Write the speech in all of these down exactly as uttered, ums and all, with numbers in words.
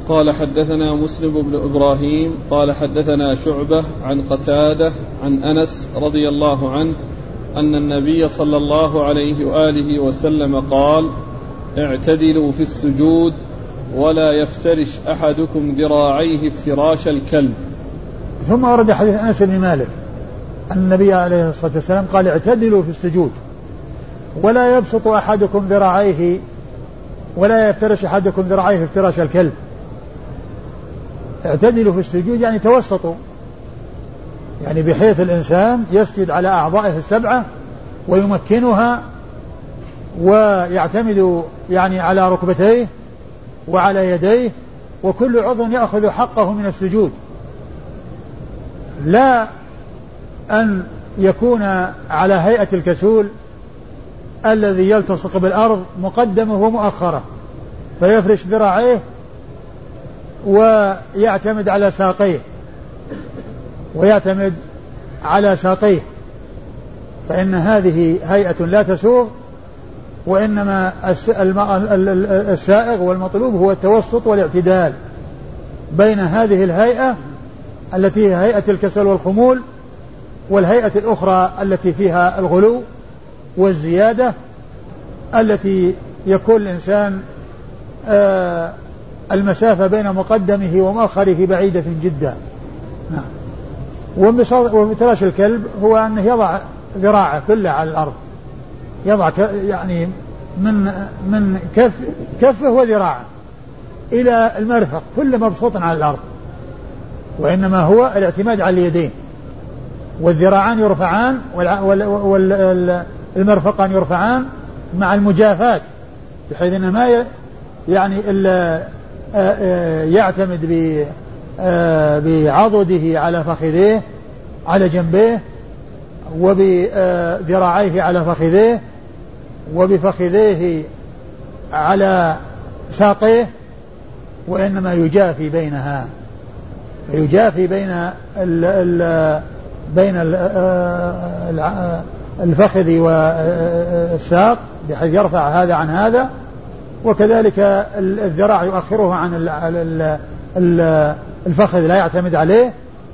قال حدثنا مسلم بن إبراهيم قال حدثنا شعبة عن قتادة عن أنس رضي الله عنه أن النبي صلى الله عليه وآله وسلم قال اعتدلوا في السجود ولا يفترش أحدكم ذراعيه افتراش الكلب. ثم ورد حديث أنس بن مالك أن النبي عليه الصلاة والسلام قال اعتدلوا في السجود ولا يبسط أحدكم ذراعيه ولا يفترش أحدكم ذراعيه افتراش الكلب. اعتدلوا في السجود يعني توسطوا، يعني بحيث الإنسان يسجد على أعضائه السبعة ويمكنها ويعتمد يعني على ركبتيه وعلى يديه، وكل عضو يأخذ حقه من السجود، لا أن يكون على هيئة الكسول الذي يلتصق بالأرض مقدمه ومؤخره فيفرش ذراعيه ويعتمد على ساقيه ويعتمد على ساقيه، فإن هذه هيئة لا تسوغ، وإنما السائغ والمطلوب هو التوسط والاعتدال بين هذه الهيئة التي هي هيئة الكسل والخمول والهيئة الأخرى التي فيها الغلو والزيادة، التي يكون الإنسان آه المسافة بين مقدمه ومؤخره بعيدة جدا. نعم. ومفتراش الكلب هو أنه يضع ذراعه كله على الأرض، يضع يعني من من كف كفه وذراعه إلى المرفق كل مبسوط على الأرض، وإنما هو الاعتماد على اليدين، والذراعان يرفعان والمرفقان يرفعان مع المجافات، بحيث أنه ما يعني إلا يعتمد بعضده على فخذيه على جنبيه، وبذراعيه على فخذيه، وبفخذيه على ساقيه، وإنما يجافي بينها، يجافي بين ال ال بين ال الفخذ والساق بحيث يرفع هذا عن هذا، وكذلك الذراع يؤخره عن الفخذ لا يعتمد عليه،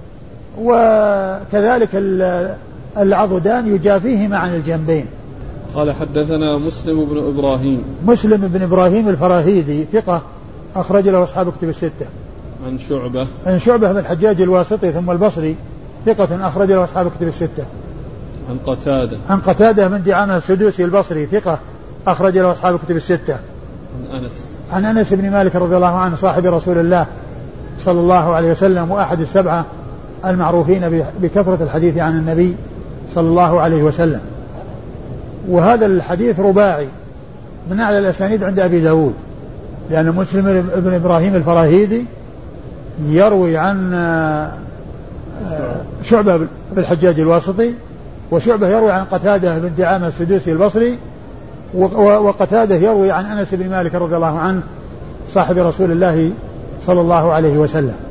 وكذلك العضدان يجافيهما عن الجنبين. قال حدثنا مسلم بن إبراهيم مسلم بن إبراهيم الفراهيدي ثقة أخرج له أصحاب كتب الستة. عن شعبة عن شعبة بن الحجاج الواسطي ثم البصري ثقة أخرج له أصحاب كتب الستة. عن قتادة عن قتادة من دعامة السدوسي البصري ثقة أخرج له أصحاب كتب الستة. عن أنس عن أنس بن مالك رضي الله عنه صاحب رسول الله صلى الله عليه وسلم وأحد السبعة المعروفين بكثرة الحديث عن النبي صلى الله عليه وسلم. وهذا الحديث رباعي من أعلى الأسانيد عند أبي داود، لأن مسلم بن إبراهيم الفراهيدي يروي عن شعبة بن الحجاج الواسطي، وشعبة يروي عن قتادة بن دعامة السدوسي البصري، وقتادة يروي عن أنس بن مالك رضي الله عنه صاحب رسول الله صلى الله عليه وسلم.